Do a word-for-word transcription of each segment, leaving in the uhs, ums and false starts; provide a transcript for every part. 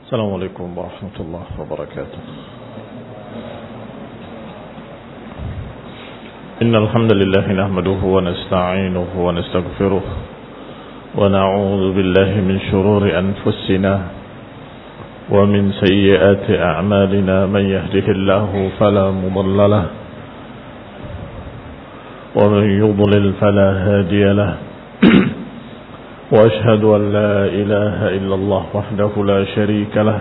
السلام عليكم ورحمة الله وبركاته. إن الحمد لله نحمده ونستعينه ونستغفره ونعوذ بالله من شرور أنفسنا ومن سيئات أعمالنا. من يهده الله فلا مضل له ومن يضلل فلا هادي له. وأشهد أن لا إله إلا الله وحده لا شريك له.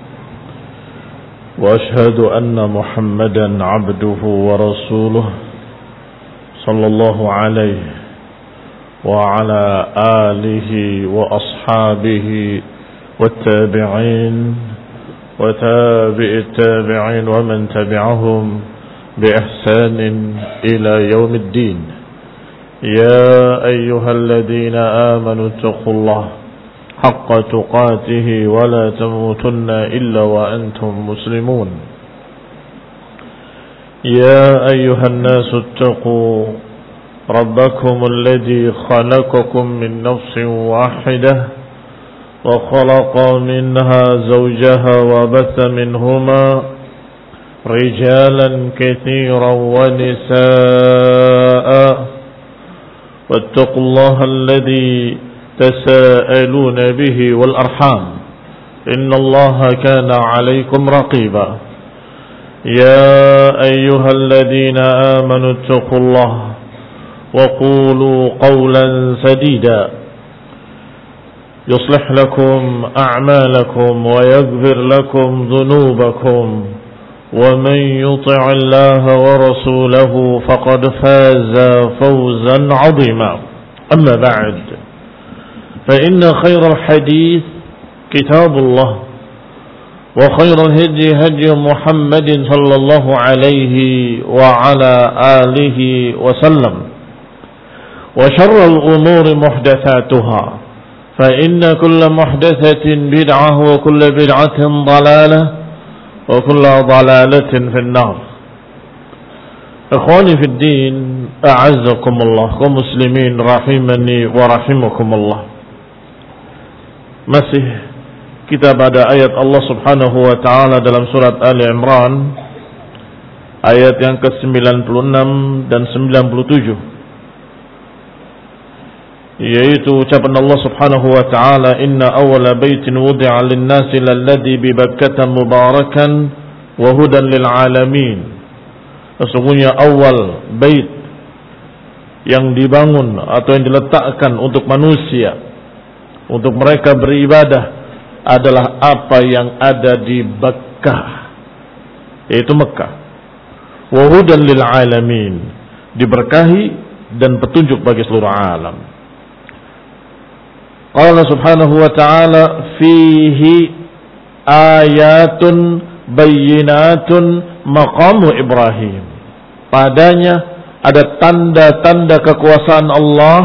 وأشهد أن محمدا عبده ورسوله صلى الله عليه وعلى آله وأصحابه والتابعين وتابع التابعين ومن تبعهم بإحسان إلى يوم الدين. يا أيها الذين آمنوا اتقوا الله حق تقاته ولا تموتن إلا وأنتم مسلمون. يا أيها الناس اتقوا ربكم الذي خلقكم من نفس واحدة وخلق منها زوجها وبث منهما رجالا كثيرا ونساء واتقوا الله الذي تساءلون به والأرحام إن الله كان عليكم رقيبا. يا أيها الذين آمنوا اتقوا الله وقولوا قولا سديدا يصلح لكم أعمالكم ويغفر لكم ذنوبكم ومن يطع الله ورسوله فقد فاز فوزا عظيما. أما بعد فإن خير الحديث كتاب الله وخير الهدي هدي محمد صلى الله عليه وعلى آله وسلم وشر الأمور محدثاتها فإن كل محدثة بدعة وكل بدعة ضلالة وكل ضلالة في النار. إخواني في الدين أعزكم الله ومسلمين رحمني ورحمكم الله. Masih kita pada ayat Allah Subhanahu wa taala dalam surat Ali Imran ayat yang ke sembilan puluh enam dan sembilan puluh tujuh, yaitu ucapan Allah Subhanahu wa taala, inna awwala baitin wudi'a lin-nasi lalladzi bi Bakkah mubarakan wa hudan lil alamin. Sesungguhnya awal bait yang dibangun atau yang diletakkan untuk manusia, untuk mereka beribadah, adalah apa yang ada di Bakkah, yaitu Mekah. Wa hudan lil alamin, diberkahi dan petunjuk bagi seluruh alam. Allah Subhanahu wa ta'ala fihi ayatun bayyinatun maqamu Ibrahim. Padanya ada tanda-tanda kekuasaan Allah,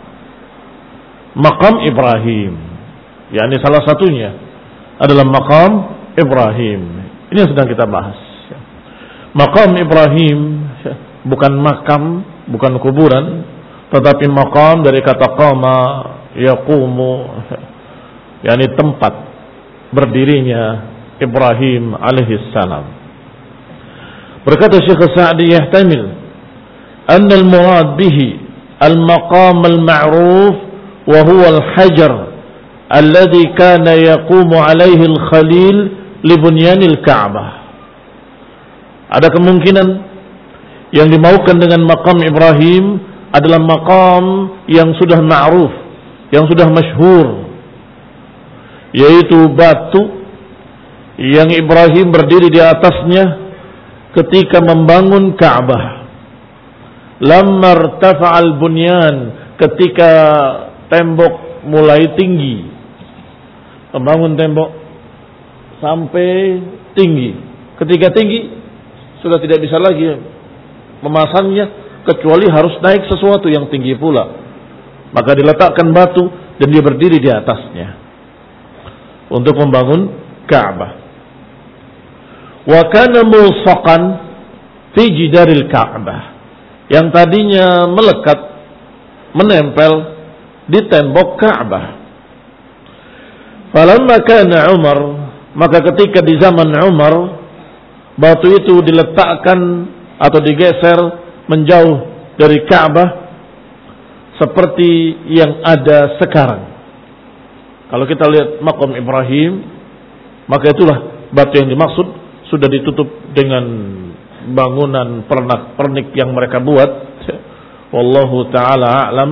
maqam Ibrahim. yakni salah satunya adalah maqam Ibrahim. Ini yang sedang kita bahas. Maqam Ibrahim bukan makam, bukan kuburan, tetapi maqam dari kata qama yaqumu, yakni tempat berdirinya Ibrahim alaihi salam. Berkata Syekh Sa'di, yahtamil anna al-murad bihi al-maqam al-ma'ruf wa huwa al-hajar alladhi kana yaqumu alaihi al-khalil li bunyanil Ka'bah. Ada kemungkinan yang dimaukan dengan maqam Ibrahim adalah maqam yang sudah ma'ruf, yang sudah masyhur, yaitu batu yang Ibrahim berdiri di atasnya ketika membangun Ka'bah. Lamma irtafa'al bunyan, ketika tembok mulai tinggi, membangun tembok sampai tinggi. Ketika tinggi sudah tidak bisa lagi memasangnya kecuali harus naik sesuatu yang tinggi pula. Maka diletakkan batu dan dia berdiri di atasnya untuk membangun Ka'bah. Wa kana mulsaqan fi jidaril Ka'bah, yang tadinya melekat, menempel di tembok Ka'bah. Falamma kana Umar, Maka ketika di zaman Umar, batu itu diletakkan atau digeser menjauh dari Ka'bah seperti yang ada sekarang. Kalau kita lihat makam Ibrahim, maka itulah batu yang dimaksud, sudah ditutup dengan bangunan pernak-pernik yang mereka buat. Wallahu ta'ala a'lam.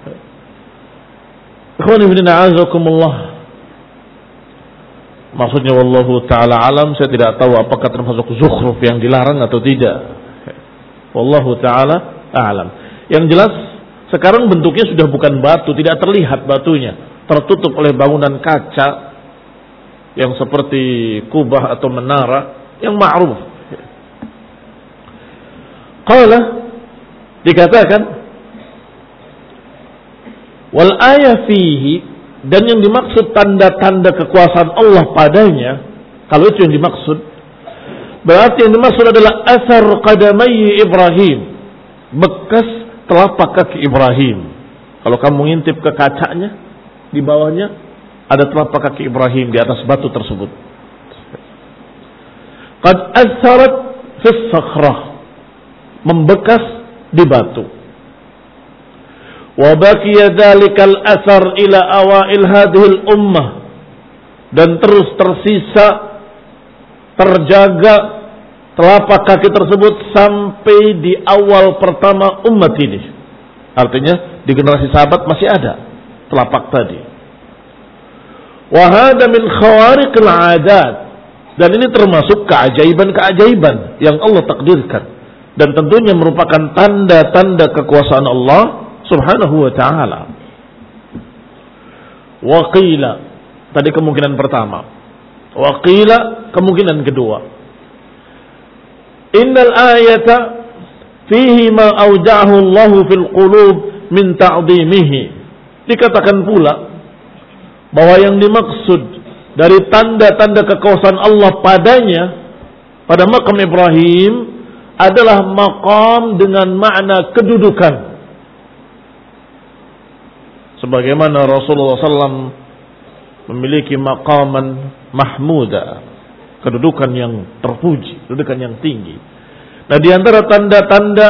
Ikhwani fillah a'azakumullah. Maksudnya wallahu ta'ala alam, saya tidak tahu apakah termasuk zukhruf yang dilarang atau tidak. Wallahu ta'ala a'lam. Yang jelas sekarang bentuknya sudah bukan batu, tidak terlihat batunya, tertutup oleh bangunan kaca yang seperti kubah atau menara yang ma'ruf. Qala, dikatakan wal ayah fihi, dan yang dimaksud tanda-tanda kekuasaan Allah padanya, kalau itu yang dimaksud, berarti yang dimaksud adalah asar qadamai Ibrahim, bekas telapak kaki Ibrahim. Kalau kamu ngintip ke kacanya, di bawahnya ada telapak kaki Ibrahim di atas batu tersebut. Qad asarat fis sakhrah, membekas di batu. Wa baqiya dzalikal athar ila awail hadhil ummah, dan terus tersisa terjaga telapak kaki tersebut sampai di awal pertama umat ini. Artinya di generasi sahabat masih ada telapak tadi. Wa hada min khawariqil 'adat, dan ini termasuk keajaiban-keajaiban yang Allah takdirkan, dan tentunya merupakan tanda-tanda kekuasaan Allah Subhanahu wa ta'ala. Wa qila, tadi kemungkinan pertama. Wa qila, kemungkinan kedua. Innal ayata fihi ma awja'ahu Allah fil qulub min ta'zimihi. Dikatakan pula bahwa yang dimaksud dari tanda-tanda kekuasaan Allah padanya, pada makam Ibrahim, adalah makam dengan makna kedudukan. Sebagaimana Rasulullah sallallahu alaihi wasallam memiliki maqaman mahmuda, kedudukan yang terpuji, kedudukan yang tinggi. Nah, di antara tanda-tanda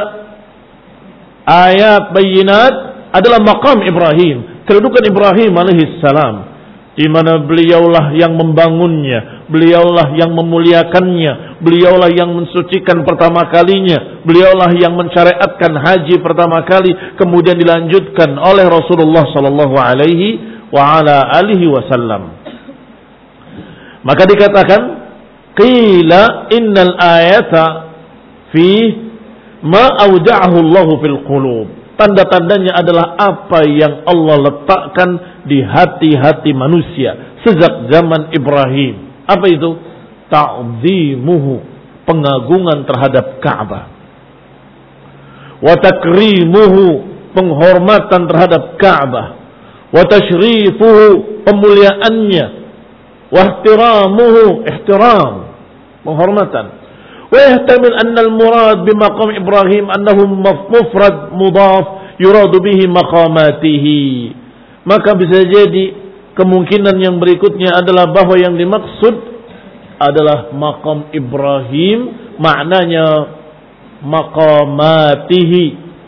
ayat bayinat adalah maqam Ibrahim, kedudukan Ibrahim alaihi salam, di mana beliaulah yang membangunnya, beliaulah yang memuliakannya, beliaulah yang mensucikan pertama kalinya, beliaulah yang mensyariatkan haji pertama kali, kemudian dilanjutkan oleh Rasulullah sallallahu alaihi wa ala alihi wasallam. Maka dikatakan qila innal ayata fi ma awja'ahu Allah fil qulub. Tanda-tandanya adalah apa yang Allah letakkan di hati-hati manusia sejak zaman Ibrahim. Apa itu? Ta'zimuhu, pengagungan terhadap Ka'bah. Wa takrimuhu, penghormatan terhadap Ka'bah. Wa tashrifuhu, pemuliaannya. Wa ihtiramuhu, ihtiram, penghormatan. ويحتمل أن المراد بمقام إبراهيم أنه مفرد مضاف يراد به مقاماته. Maka bisa jadi kemungkinan yang berikutnya adalah bahwa yang dimaksud adalah maqam Ibrahim, maknanya maqamatihi.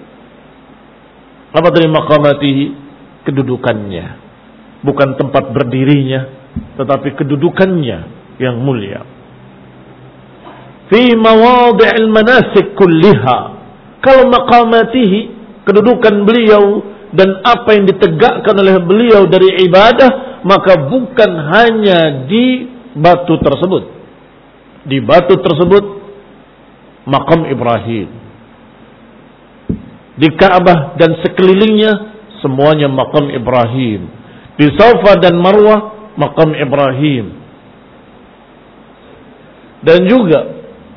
Apa tadi maqamatihi? Kedudukannya, bukan tempat berdirinya, tetapi kedudukannya yang mulia. Fi mawadhi'il manasik kulliha. Kalau maqamatihi, kedudukan beliau dan apa yang ditegakkan oleh beliau dari ibadah, maka bukan hanya di batu tersebut. Di batu tersebut maqam Ibrahim. Di Ka'bah dan sekelilingnya semuanya maqam Ibrahim. Di Safa dan Marwah maqam Ibrahim. Dan juga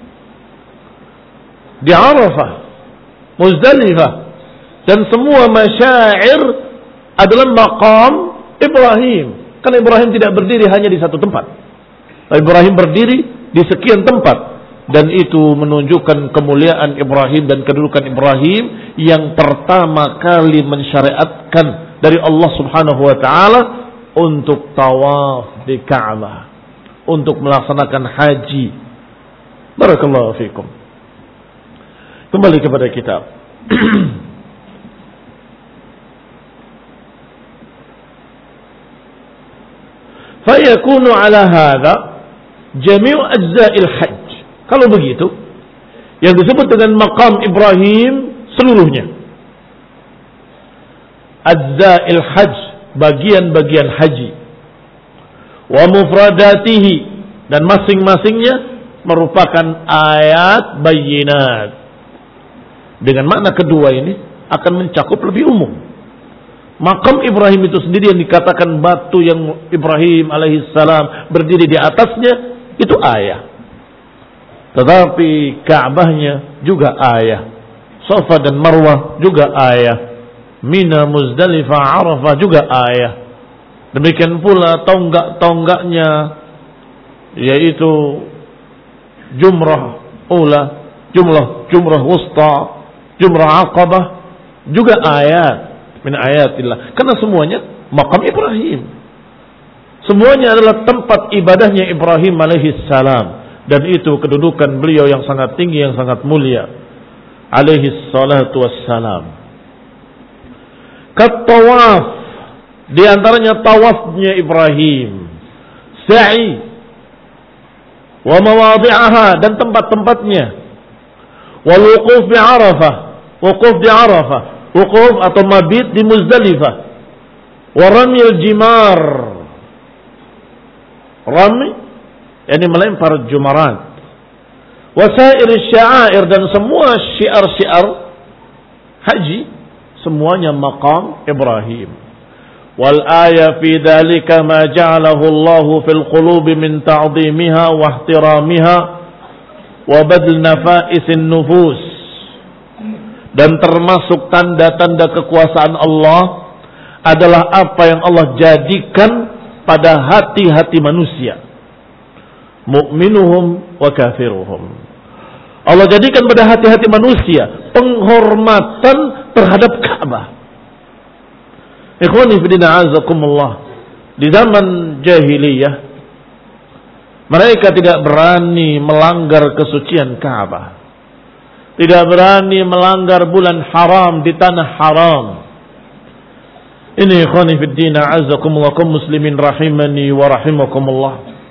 di Arafah, Muzdalifah, dan semua masyair adalah maqam Ibrahim. Karena Ibrahim tidak berdiri hanya di satu tempat. Ibrahim berdiri di sekian tempat, dan itu menunjukkan kemuliaan Ibrahim dan kedudukan Ibrahim yang pertama kali mensyariatkan dari Allah Subhanahu wa taala untuk tawaf di Ka'bah. untuk melaksanakan haji. Barakallahu fikum. Kembali kepada kitab. Fayakunu ala hadha jami'u ajza'il hajj. Kalau begitu, yang disebut dengan maqam Ibrahim seluruhnya. Ajza'il hajj, bagian-bagian haji. Wa mufradatihi, dan masing-masingnya merupakan ayat bayyinat. Dengan makna kedua ini akan mencakup lebih umum. Makam Ibrahim itu sendiri yang dikatakan batu yang Ibrahim alaihissalam berdiri di atasnya, itu ayah. Tetapi Ka'bahnya juga ayah. Safa dan Marwah juga ayah. Mina, Muzdalifah, Arafah juga ayah. Demikian pula tonggak-tonggaknya, yaitu Jumrah Ula, Jumrah Jumrah Wusta, Jumrah Aqabah, juga ayat min ayatillah. Karena semuanya makam Ibrahim. Semuanya adalah tempat ibadahnya Ibrahim alaihi salam. Dan itu kedudukan beliau yang sangat tinggi, yang sangat mulia. Alaihi salatu wassalam. Kat-tawaf. Di antaranya tawafnya Ibrahim. Sa'i. Wa mawadhi'aha. Dan tempat-tempatnya. Wal wuquf bi Arafah. Wuquf di Arafah. Wukuf atau mabit di Muzdalifah. Wa ramil jimar. Rami, yakni melempar jumarat. Wa sair sya'air, dan semua syiar-syiar haji, semuanya maqam Ibrahim. Wal aya fi dhalika ma ja'alahu Allah fil qulubi min ta'zimiha wa ihtiramiha wa badl nafa'isin nufus. Dan termasuk tanda-tanda kekuasaan Allah adalah apa yang Allah jadikan pada hati-hati manusia. Mu'minuhum wa kafiruhum. Allah jadikan pada hati-hati manusia penghormatan terhadap Ka'bah. Ikhwani fillah azakumullah. Di zaman jahiliyah, mereka tidak berani melanggar kesucian Ka'bah. Tidak berani melanggar bulan haram di tanah haram. Ini ikhwani fid din a'azzakumullah kaum muslimin rahimani wa rahimakumullah.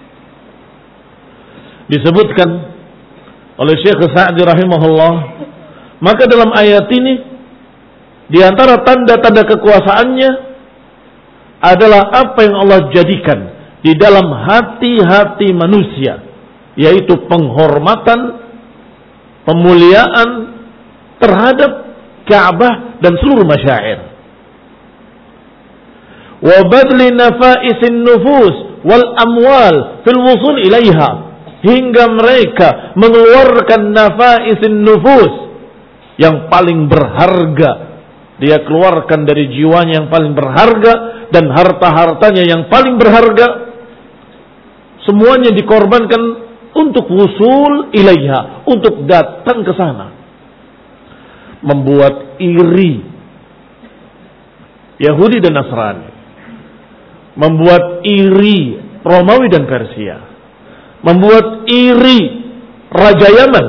Disebutkan oleh Syekh Sa'di rahimahullah, maka dalam ayat ini di antara tanda-tanda kekuasaannya adalah apa yang Allah jadikan di dalam hati-hati manusia, yaitu penghormatan, pemuliaan terhadap Ka'bah dan seluruh masyair. Wa badli nafa'isin nufus wal amwal fil wusul ilaiha, hingga mereka mengeluarkan nafa'isin nufus, yang paling berharga dia keluarkan dari jiwanya yang paling berharga dan harta-hartanya yang paling berharga, semuanya dikorbankan untuk wusul ilaiha, untuk datang ke sana. Membuat iri Yahudi dan Nasrani, membuat iri Romawi dan Persia, membuat iri Raja Yaman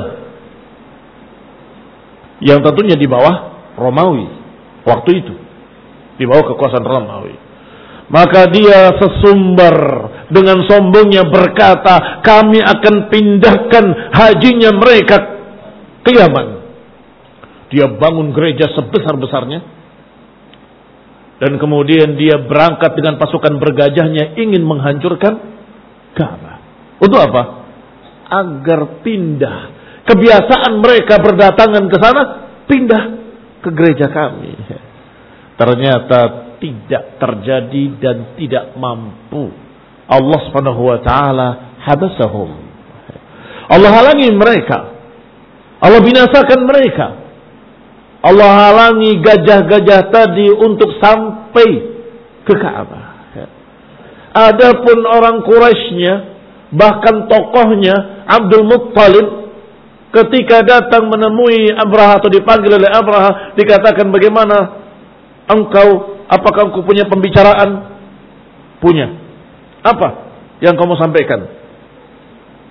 yang tentunya di bawah Romawi waktu itu, di bawah kekuasaan Romawi. Maka dia sesumbar dengan sombongnya berkata, kami akan pindahkan hajinya mereka ke Yaman. Dia bangun gereja sebesar-besarnya, dan kemudian dia berangkat dengan pasukan bergajahnya ingin menghancurkan Ka'bah. Untuk apa? Agar pindah. Kebiasaan mereka berdatangan ke sana, pindah ke gereja kami. Ternyata tidak terjadi dan tidak mampu. Allah Subhanahu wa taala habasahum. Allah halangi mereka. Allah binasakan mereka. Allah halangi gajah-gajah tadi untuk sampai ke Ka'bah. Adapun orang Quraisynya, bahkan tokohnya Abdul Muttalib, ketika datang menemui Abraha atau dipanggil oleh Abraha, dikatakan, bagaimana engkau, apakah engkau punya pembicaraan? Punya. Apa yang kamu sampaikan?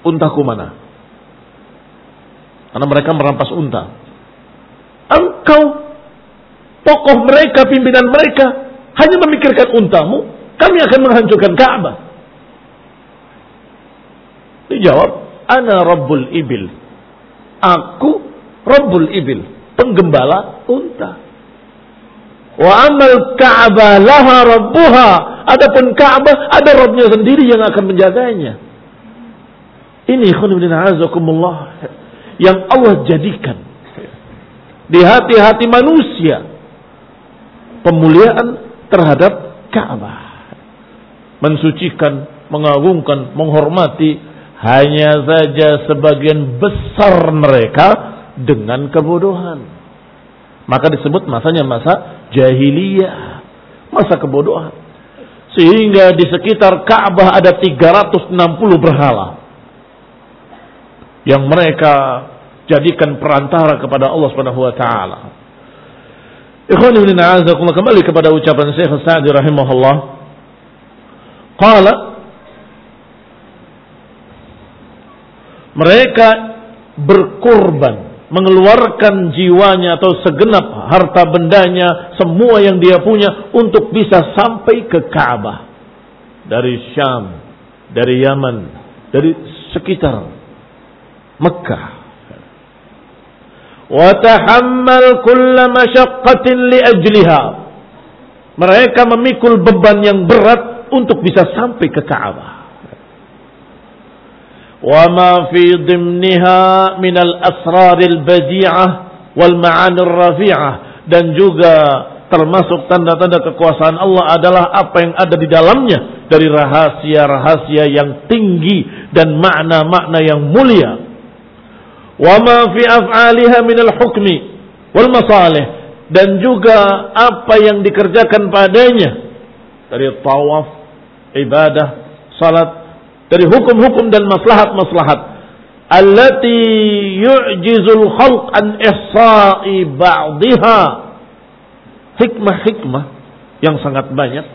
untaku mana? Karena mereka merampas unta. Engkau, tokoh mereka, pimpinan mereka, hanya memikirkan untamu, kami akan menghancurkan Ka'bah. Dijawab, ana Rabbul Ibil. Aku Rabbul Ibil, penggembala unta. Wa amal Ka'bah laha rabbuha. Adapun Ka'bah ada Rabbnya sendiri yang akan menjaganya. Ini khonibina azakumullah yang Allah jadikan di hati-hati manusia pemuliaan terhadap Ka'bah. Mensucikan, mengagungkan, menghormati, hanya saja sebagian besar mereka dengan kebodohan. Maka disebut masanya masa jahiliyah, masa kebodohan. Sehingga di sekitar Ka'bah ada tiga ratus enam puluh berhala yang mereka jadikan perantara kepada Allah Subhanahu wa taala. Ikhwani wa a'azakumullah, kembali kepada ucapan Syekh Sa'di rahimahullah. Qala, mereka berkorban, mengeluarkan jiwanya atau segenap harta bendanya, semua yang dia punya untuk bisa sampai ke Ka'bah. Dari Syam, dari Yaman, dari sekitar Mekah. Wa tahammal kulla masyaqqatin li ajliha. Mereka memikul beban yang berat untuk bisa sampai ke Ka'bah. Wa ma fi dhimniha min al-asrar al-badi'ah wal ma'ani ar-rafi'ah, dan juga termasuk tanda-tanda kekuasaan Allah adalah apa yang ada di dalamnya dari rahasia-rahasia yang tinggi dan makna-makna yang mulia. Wa ma fi af'aliha min al-hukmi wal masalih, dan juga apa yang dikerjakan padanya dari tawaf, ibadah, salat, dari hukum-hukum dan maslahat-maslahat allati yu'jizul khalq an ihsa'i ba'dihha, hikmah-hikmah yang sangat banyak,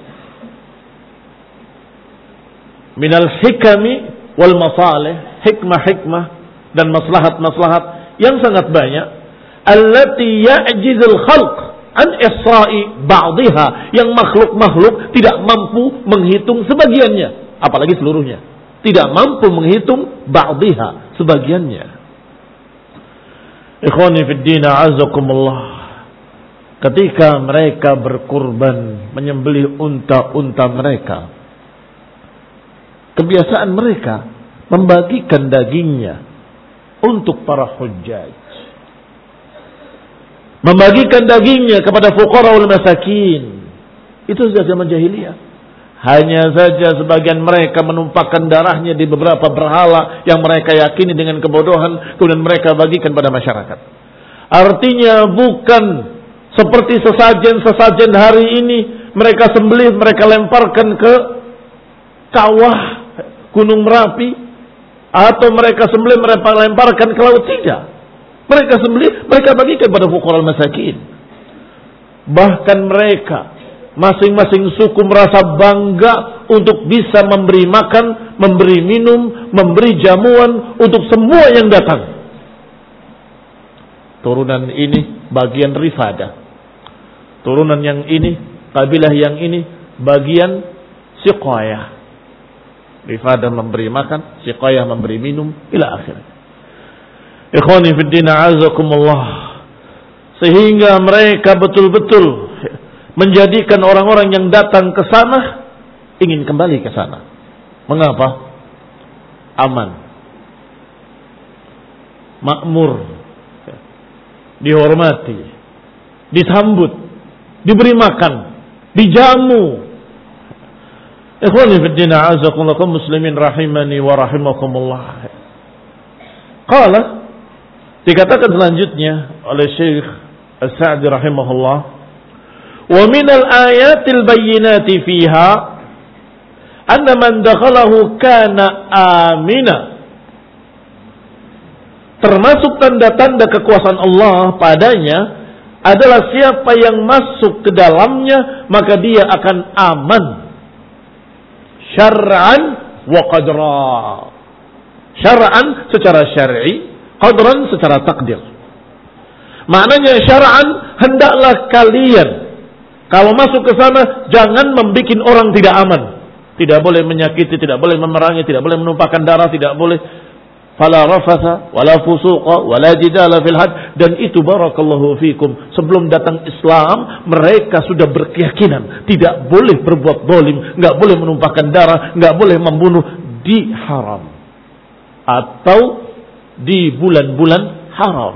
minal hikami wal masalih, hikmah-hikmah dan maslahat-maslahat yang sangat banyak, allati ya'jizul khalq an ihsa'i ba'dihha, yang makhluk-makhluk tidak mampu menghitung sebagiannya, apalagi seluruhnya. Tidak mampu menghitung ba'dihha, sebagiannya. Ikhwani fid din, a'azakumullah. Ketika mereka berkurban, menyembelih unta-unta mereka, kebiasaan mereka membagikan dagingnya untuk para hujjaj, membagikan dagingnya kepada fuqara wal masakin. Itu sejak zaman jahiliyah. Hanya saja sebagian mereka menumpahkan darahnya di beberapa berhala yang mereka yakini dengan kebodohan, kemudian mereka bagikan pada masyarakat. Artinya bukan seperti sesajen-sesajen hari ini, mereka sembelih, mereka lemparkan ke kawah Gunung Merapi, atau mereka sembelih, mereka lemparkan ke laut. Tidak. Mereka sembelih, mereka bagikan pada fuqara masakin. Bahkan mereka, masing-masing suku merasa bangga untuk bisa memberi makan, memberi minum, memberi jamuan untuk semua yang datang. Turunan ini bagian rifadah. Turunan yang ini, kabilah yang ini, bagian siqayah. Rifadah memberi makan, siqayah memberi minum, ila akhir. Ikhwani fid din, a'azakumullah. Sehingga mereka betul-betul menjadikan orang-orang yang datang ke sana ingin kembali ke sana. Mengapa? Aman, makmur, dihormati, disambut, diberi makan, dijamu. Ikhwani fid din, a'azakumullah, muslimin rahimani wa rahimakumullah. Qala, dikatakan selanjutnya oleh Syekh As-Sa'di rahimahullah, wa minal ayatil bayyinati fiha anna man dakhalahu kana amina. Termasuk tanda-tanda kekuasaan Allah padanya adalah siapa yang masuk ke dalamnya maka dia akan aman syar'an wa qadra. Syar'an secara syar'i, qadran secara takdir. Maknanya syar'an, hendaklah kalian kalau masuk ke sana jangan membuat orang tidak aman. Tidak boleh menyakiti, tidak boleh memerangi, tidak boleh menumpahkan darah, tidak boleh fala rafatha wala fusuqa wala jidala fil had. Dan itu barakallahu fikum, sebelum datang Islam mereka sudah berkeyakinan tidak boleh berbuat zalim, enggak boleh menumpahkan darah, enggak boleh membunuh di haram atau di bulan-bulan haram.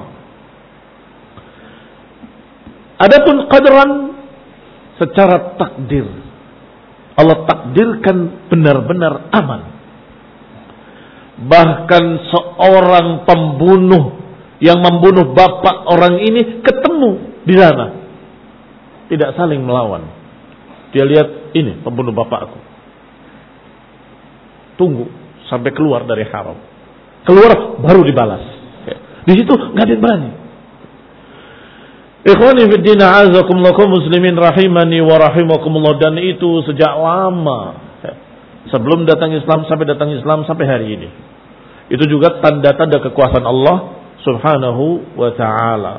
Adapun qadran secara takdir, Allah takdirkan benar-benar aman. Bahkan seorang pembunuh yang membunuh bapak orang ini ketemu di sana, tidak saling melawan. Dia lihat, ini pembunuh bapakku, tunggu sampai keluar dari haram, keluar baru dibalas. Di situ nggak ada yang berani. Ikhwani fi din, a'azakumullah, muslimin rahimani wa rahimakumullah. Dan itu sejak lama, sebelum datang Islam sampai datang Islam sampai hari ini. Itu juga tanda-tanda kekuasaan Allah Subhanahu wa ta'ala.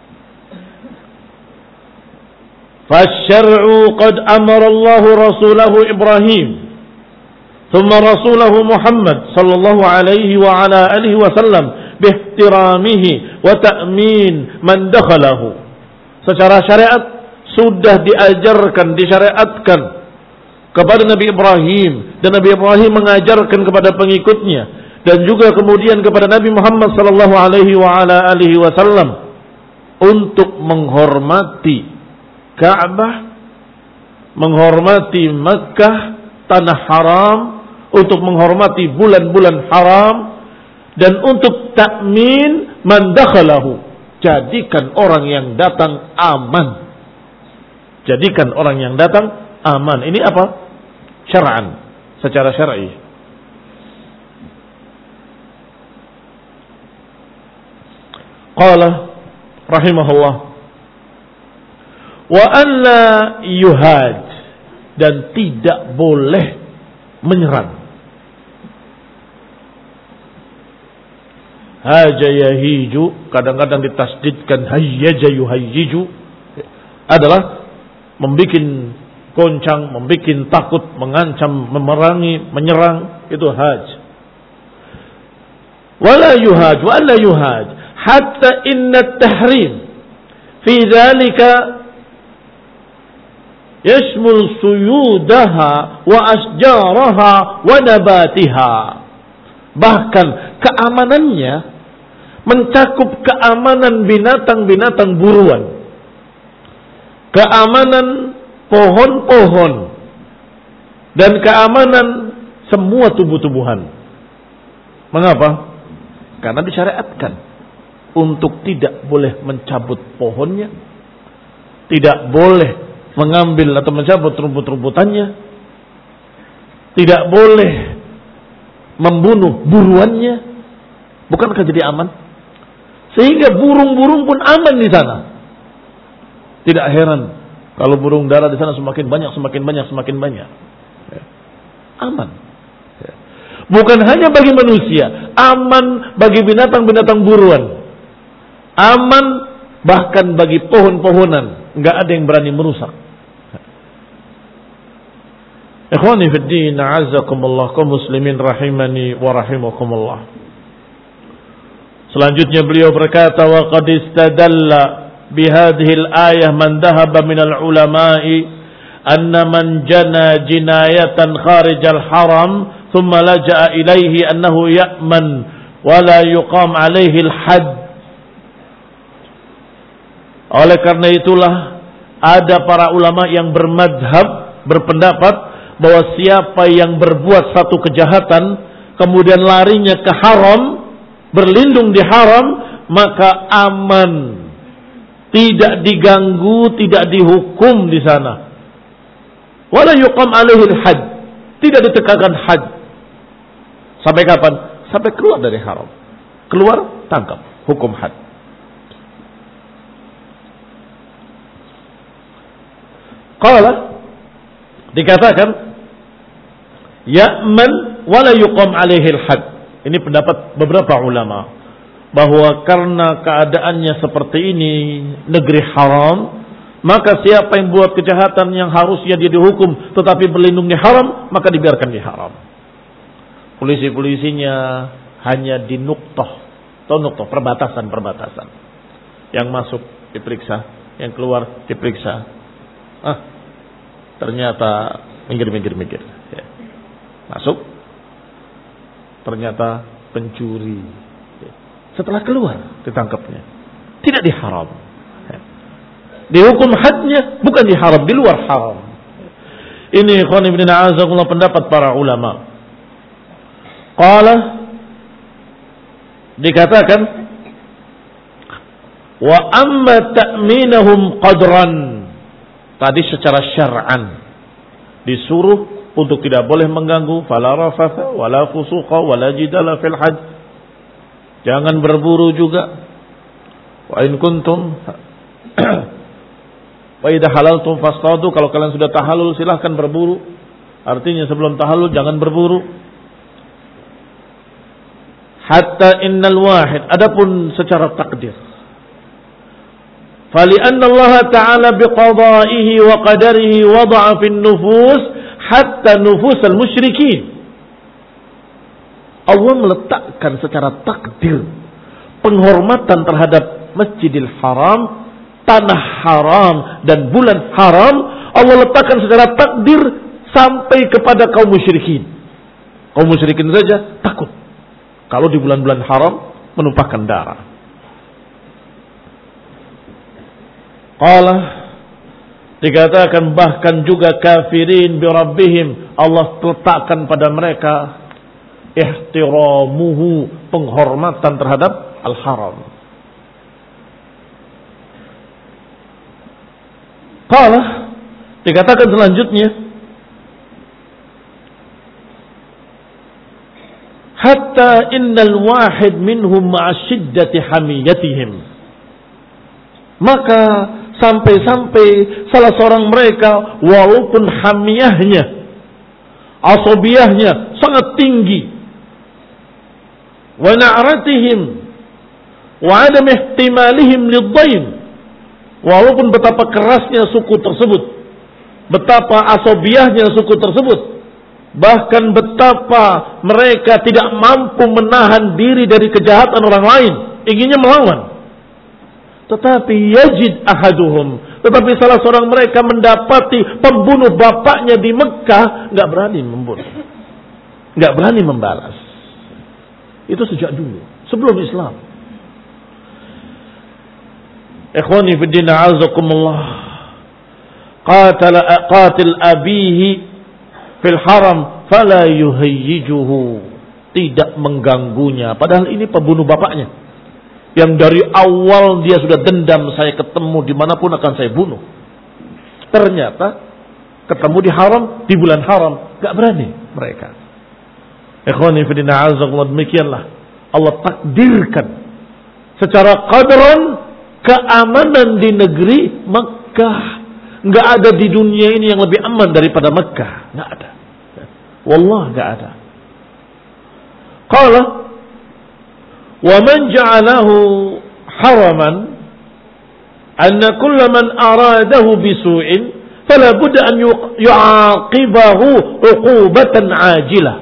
Fasyar'u qad amara Allah rasulahu Ibrahim thumma rasulahu Muhammad sallallahu alaihi wa ala alihi wa sallam bihtiramihi wa ta'min man dakhalahu. Secara syariat sudah diajarkan, disyariatkan kepada Nabi Ibrahim, dan Nabi Ibrahim mengajarkan kepada pengikutnya, dan juga kemudian kepada Nabi Muhammad sallallahu alaihi wa ala alihi wasallam untuk menghormati Ka'bah, menghormati Makkah, tanah haram, untuk menghormati bulan-bulan haram, dan untuk ta'min man dakhalahu. Jadikan orang yang datang aman. Jadikan orang yang datang aman. Ini apa? Syar'an, secara syar'i. Qala rahimahullah wa an la yuhad, dan tidak boleh menyerang. Haja yahiju, kadang-kadang ditasdidkan hayyaja yuhayyiju, adalah membuat goncang, membuat takut, mengancam, memerangi, menyerang. Itu haj. Wala yuhaj, wala yuhaj, hatta inna tahrim fi dhalika yashmul suyudaha wa asjaraha wa nabatiha. Bahkan keamanannya mencakup keamanan binatang-binatang buruan, keamanan pohon-pohon, dan keamanan semua tumbuh-tumbuhan. Mengapa? Karena disyariatkan untuk tidak boleh mencabut pohonnya, tidak boleh mengambil atau mencabut rumput-rumputannya, tidak boleh membunuh buruannya. Bukankah jadi aman? Sehingga burung-burung pun aman di sana. Tidak heran kalau burung dara di sana semakin banyak, semakin banyak, semakin banyak. Ya. Aman. Ya. Bukan hanya bagi manusia, aman bagi binatang-binatang buruan. Aman bahkan bagi pohon-pohonan. Enggak ada yang berani merusak. Ikhwani fid din, a'azzakumullah, kaum muslimin rahimani wa rahimakumullah. Selanjutnya beliau berkata, wa qad istadalla bihadhihi al-ayah man dhahaba min al-ulama'i anna man jana jinayatan kharij al-haram thumma laja'a ilayhi annahu ya'man wa la yuqam alayhi al-hadd. Oleh karena itulah ada para ulama yang bermadhab, berpendapat bahwa siapa yang berbuat satu kejahatan kemudian larinya ke haram, berlindung di haram, maka aman, tidak diganggu, tidak dihukum di sana. Wala yuqam alaihil had, tidak ditegakkan had. Sampai kapan? Sampai keluar dari haram. Keluar, tangkap, hukum had. Qala, dikatakan ya'man wala yuqam alaihil had, Ini pendapat beberapa ulama, bahwa karena keadaannya seperti ini, negeri haram, maka siapa yang buat kejahatan yang harusnya dia dihukum tetapi berlindung di haram, maka dibiarkan di haram. Polisi-polisinya hanya di nuktah, atau nuktah, perbatasan-perbatasan. Yang masuk diperiksa, yang keluar diperiksa. Ah, ternyata minggir-minggir-minggir. Ya. Masuk, ternyata pencuri. Ya. Setelah keluar ditangkapnya, tidak diharam. Ya. Dihukum hadnya bukan diharam, di luar haram. Ini ikhwan ibn a'azakullah pendapat para ulama. Qala, dikatakan, wa amma ta'minahum qadran, tadi secara syar'an disuruh untuk tidak boleh mengganggu, fala rafatha wala fusuqa wala jidala fil hajj, jangan berburu juga. Wa in kuntum wa idha halaltum fastadu, kalau kalian sudah tahallul silahkan berburu. Artinya sebelum tahallul jangan berburu. Hatta innal wahid, adapun secara takdir, fali anna Allah Ta'ala biqada'ihi wa qadarihi wada'a fin nufus hatta nufus al-musyrikin. Allah meletakkan secara takdir penghormatan terhadap Masjidil Haram, tanah haram dan bulan haram. Allah letakkan secara takdir sampai kepada kaum musyrikin. Kaum musyrikin saja takut kalau di bulan-bulan haram menumpahkan darah. Qala, dikatakan bahkan juga kafirin bi rabbihim, Allah letakkan pada mereka ihtiramuhu, penghormatan terhadap al-haram. Qala, dikatakan selanjutnya, hatta innal wahid minhum ma'asyiddati hamiyatihim, maka sampai-sampai salah seorang mereka walaupun hamiyahnya, asabiyahnya sangat tinggi, wa na'ratihim wa adam ihtimalihim lidhaim, walaupun betapa kerasnya suku tersebut, betapa asabiyahnya suku tersebut, bahkan betapa mereka tidak mampu menahan diri dari kejahatan orang lain, inginnya melawan. Tetapi yajid ahaduhum, tetapi salah seorang mereka mendapati pembunuh bapaknya di Mekah, nggak berani membunuh, nggak berani membalas. Itu sejak dulu, sebelum Islam. Ikhwani fi din, a'azakumullah, qatala qatil abihi fil haram fala yuhayyijuhu, tidak mengganggunya, padahal ini pembunuh bapaknya yang dari awal dia sudah dendam, saya ketemu dimanapun akan saya bunuh. Ternyata ketemu di haram, di bulan haram, gak berani mereka. Ikhwani fi din, a'azakumullah, demikianlah Allah takdirkan secara qadran keamanan di negeri Mekah. Gak ada di dunia ini yang lebih aman daripada Mekah, gak ada. Wallah gak ada. Qala wa man ja'alahu haraman anna kulla man aradahu bisu'in fala budda an yu'aqibahu uqubatan ajilah.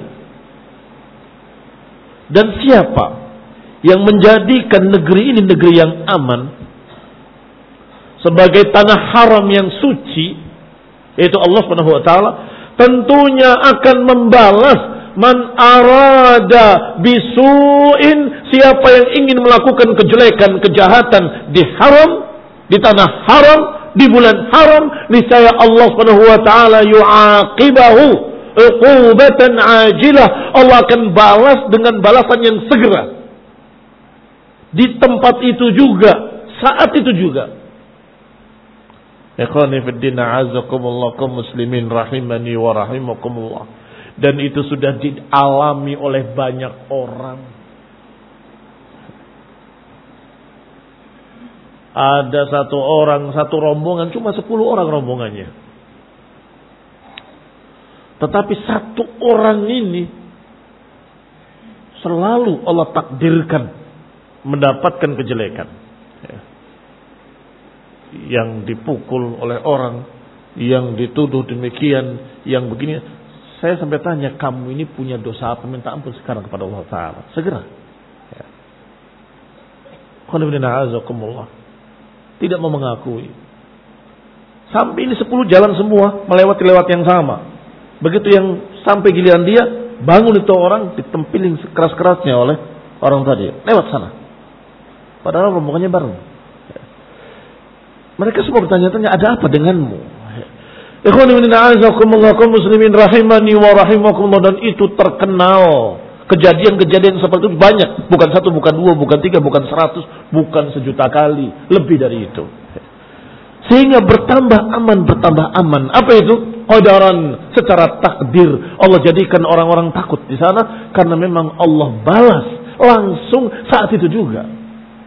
Dan siapa yang menjadikan negeri ini negeri yang aman sebagai tanah haram yang suci, yaitu Allah Subhanahu wa taala, tentunya akan membalas man arada bisu'in, siapa yang ingin melakukan kejelekan, kejahatan di haram, di tanah haram, di bulan haram, niscaya Allah Subhanahu wa taala yu'aqibahu uqubatan ajilah, Allah akan balas dengan balasan yang segera di tempat itu juga, saat itu juga. Ikhwani fid din, a'azakumullah, kaum muslimin rahimani wa rahimakumullah. Dan itu sudah dialami oleh banyak orang. Ada satu orang, satu rombongan, cuma sepuluh orang rombongannya. Tetapi satu orang ini selalu Allah takdirkan mendapatkan kejelekan. Ya. Yang dipukul oleh orang, yang dituduh demikian, yang begini. Saya sampai tanya, kamu ini punya dosa apa? Minta ampun sekarang kepada Allah Ta'ala. Segera. Ya. Tidak mau mengakui. Sampai ini sepuluh jalan semua melewati lewat yang sama. Begitu yang sampai giliran dia, bangun itu orang ditempilin keras-kerasnya oleh orang tadi. Lewat sana. Padahal rombongannya baru. Mereka semua bertanya-tanya, ada apa denganmu? Ikhwani kaum muslimin rahimani wa rahimakumullah. Dan itu terkenal. Kejadian-kejadian seperti itu banyak. Bukan satu, bukan dua, bukan tiga, bukan seratus, bukan sejuta kali. Lebih dari itu. Sehingga bertambah aman, bertambah aman. Apa itu? Qadaran, secara takdir. Allah jadikan orang-orang takut di sana. Karena memang Allah balas langsung saat itu juga.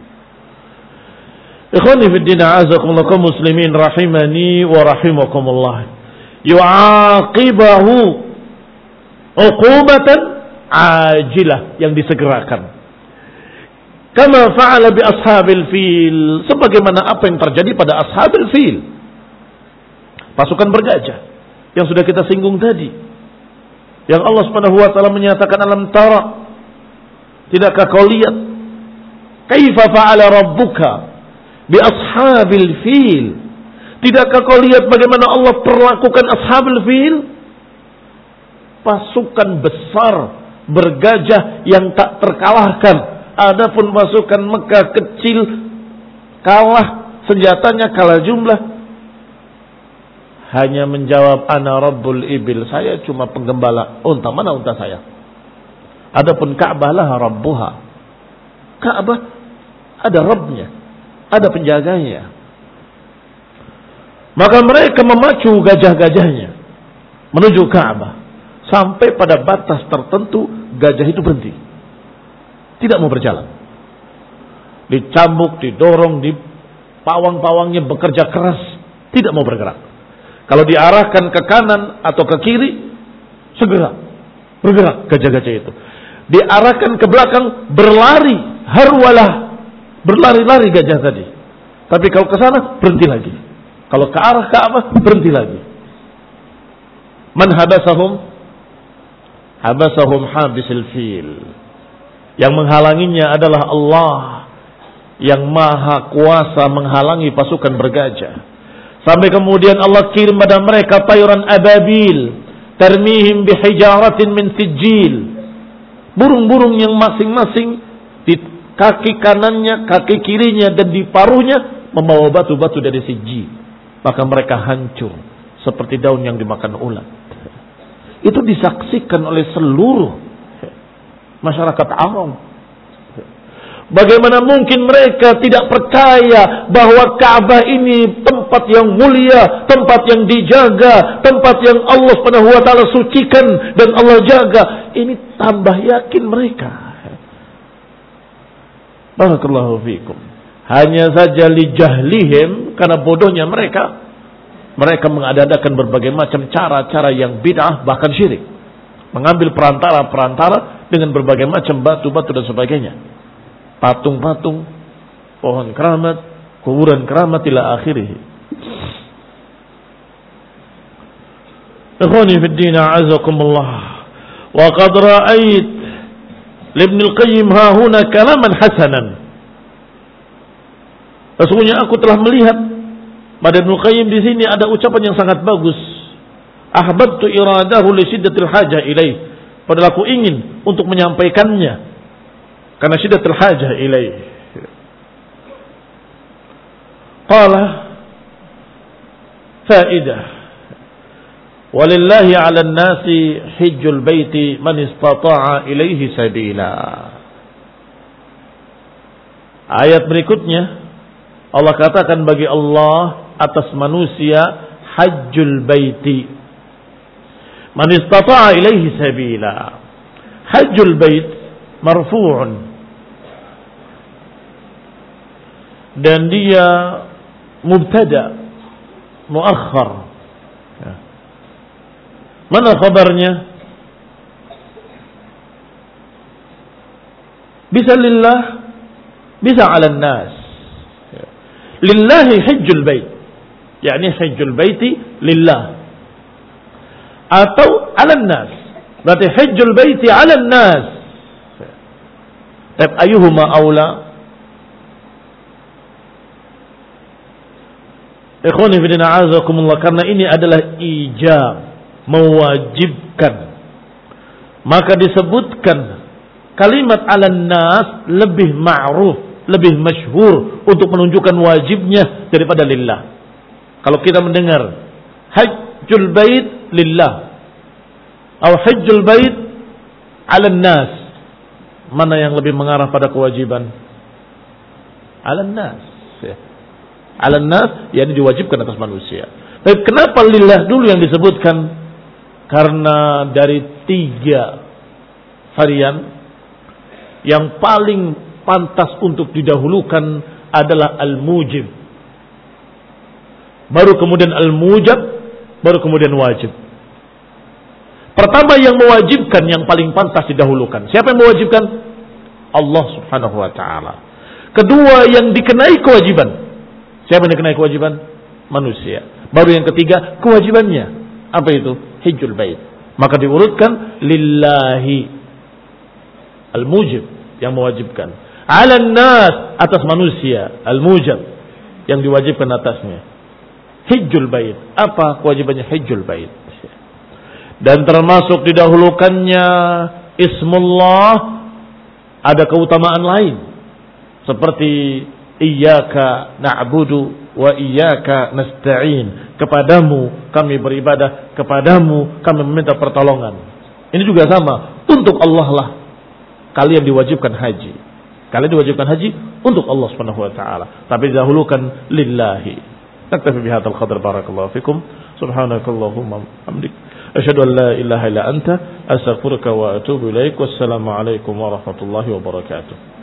Ikhwani fi din a'azakumullah kaum muslimin rahimani wa rahimakumullah. Yu'aqibahu uqubatan ajilah, yang disegerakan. Kama fa'ala bi ashabil fil, sebagaimana apa yang terjadi pada ashabil fil, pasukan bergajah yang sudah kita singgung tadi. Yang Allah Subhanahu wa taala menyatakan, alam tara, tidakkah kau lihat kaifa fa'ala rabbuka bi ashabil fil? Tidakkah kau lihat bagaimana Allah perlakukan ashabil fil? Pasukan besar bergajah yang tak terkalahkan. Adapun pasukan Mekah kecil, kalah senjatanya, kalah jumlah. Hanya menjawab, ana rabbul ibil, saya cuma penggembala unta. Mana unta saya? Adapun Ka'bah lah rabbuha. Ka'bah ada Rabbnya, ada penjaganya. Maka mereka memacu gajah-gajahnya menuju Ka'bah. Sampai pada batas tertentu gajah itu berhenti, tidak mau berjalan. Dicambuk, didorong, di pawang-pawangnya bekerja keras, tidak mau bergerak. Kalau diarahkan ke kanan atau ke kiri, segera bergerak gajah-gajah itu. Diarahkan ke belakang, berlari, harwalah, berlari-lari gajah tadi. Tapi kalau ke sana, berhenti lagi. Kalau ke arah Ka'bah, berhenti lagi. Man habasahum? Habasahum habisil fil. Yang menghalanginya adalah Allah, yang maha kuasa menghalangi pasukan bergajah. Sampai kemudian Allah kirim pada mereka tayuran ababil, tarmihim bihijaratin min sijil. Burung-burung yang masing-masing di kaki kanannya, kaki kirinya, dan di paruhnya membawa batu-batu dari sijil. Maka mereka hancur seperti daun yang dimakan ulat. Itu disaksikan oleh seluruh masyarakat Arab. Bagaimana mungkin mereka tidak percaya bahwa Ka'bah ini tempat yang mulia, tempat yang dijaga, tempat yang Allah Subhanahu wa taala sucikan dan Allah jaga. Ini tambah yakin mereka. Barakallahu fikum. Hanya saja li jahlihim, karena bodohnya mereka, mereka mengadakan berbagai macam cara-cara yang bid'ah, bahkan syirik. Mengambil perantara-perantara dengan berbagai macam batu-batu dan sebagainya. Patung-patung, pohon keramat, kuburan keramat ila akhirih. Ikhwani fid din a'azakumullah. Wa qad ra'ait Ibn al-Qayyim ha huna kalaman hasanan. Sesungguhnya aku telah melihat pada Ibn al-Qayyim di sini ada ucapan yang sangat bagus. Ahbabtu iradahu li shiddatil hajah ilaih. Padahal aku ingin untuk menyampaikannya karena syiddatul hajah ilaih. Qala faidah walillahi 'alan nasi hajjul baiti man istata'a ilaihi sabila. Ayat berikutnya Allah katakan bagi Allah atas manusia hajjul baiti man istata'a ilaihi sabila. Hajjul bait marfu'un, dan dia mubtada muakhar. Mana khabarnya? Bisa lillah, bisa 'alan nas. Lillahi hajjul bait. yakni hajjul baiti lillah. Atau 'alan nas. Berarti hajjul baiti 'alan nas. Tapi ayuhuma aula? Ikhwani fillah a'azakumullah, karena ini adalah ijab, mewajibkan. Maka disebutkan kalimat 'alan nas lebih ma'ruf, lebih masyhur untuk menunjukkan wajibnya daripada lillah. Kalau kita mendengar hajjul bait lillah atau hajjul bait 'alan nas, mana yang lebih mengarah pada kewajiban? 'Alan nas. 'Alan nas yakni diwajibkan atas manusia. Tapi kenapa lillah dulu yang disebutkan? Karena dari tiga varian yang paling pantas untuk didahulukan adalah al-mujib, baru kemudian al-mujab, baru kemudian wajib. Pertama yang mewajibkan yang paling pantas didahulukan. Siapa yang mewajibkan? Allah Subhanahu wa taala. Kedua yang dikenai kewajiban. Siapa yang dikenai kewajiban? Manusia. Baru yang ketiga kewajibannya. Apa itu? Hajjul bait. Maka diurutkan lillahi, al-mujib yang mewajibkan. 'Alan nas atas manusia, al-mujab yang diwajibkan atasnya. Hajjul bait. Apa kewajibannya hajjul bait? Dan termasuk didahulukannya ismullah, ada keutamaan lain seperti iyyaka na'budu wa iyyaka nasta'in. Kepadamu kami beribadah, kepadamu kami meminta pertolongan. Ini juga sama, untuk Allah lah kalian diwajibkan haji. Kalian diwajibkan haji untuk Allah Subhanahu wa taala, tapi dahulukan lillahi. Naktafi bihadzal qadar, barakallahu fikum. Subhanakallahumma hamdik, asyhadu an la ilaha illa anta, astaghfiruka wa atubu ilaik. Wassalamu alaikum warahmatullahi wabarakatuh.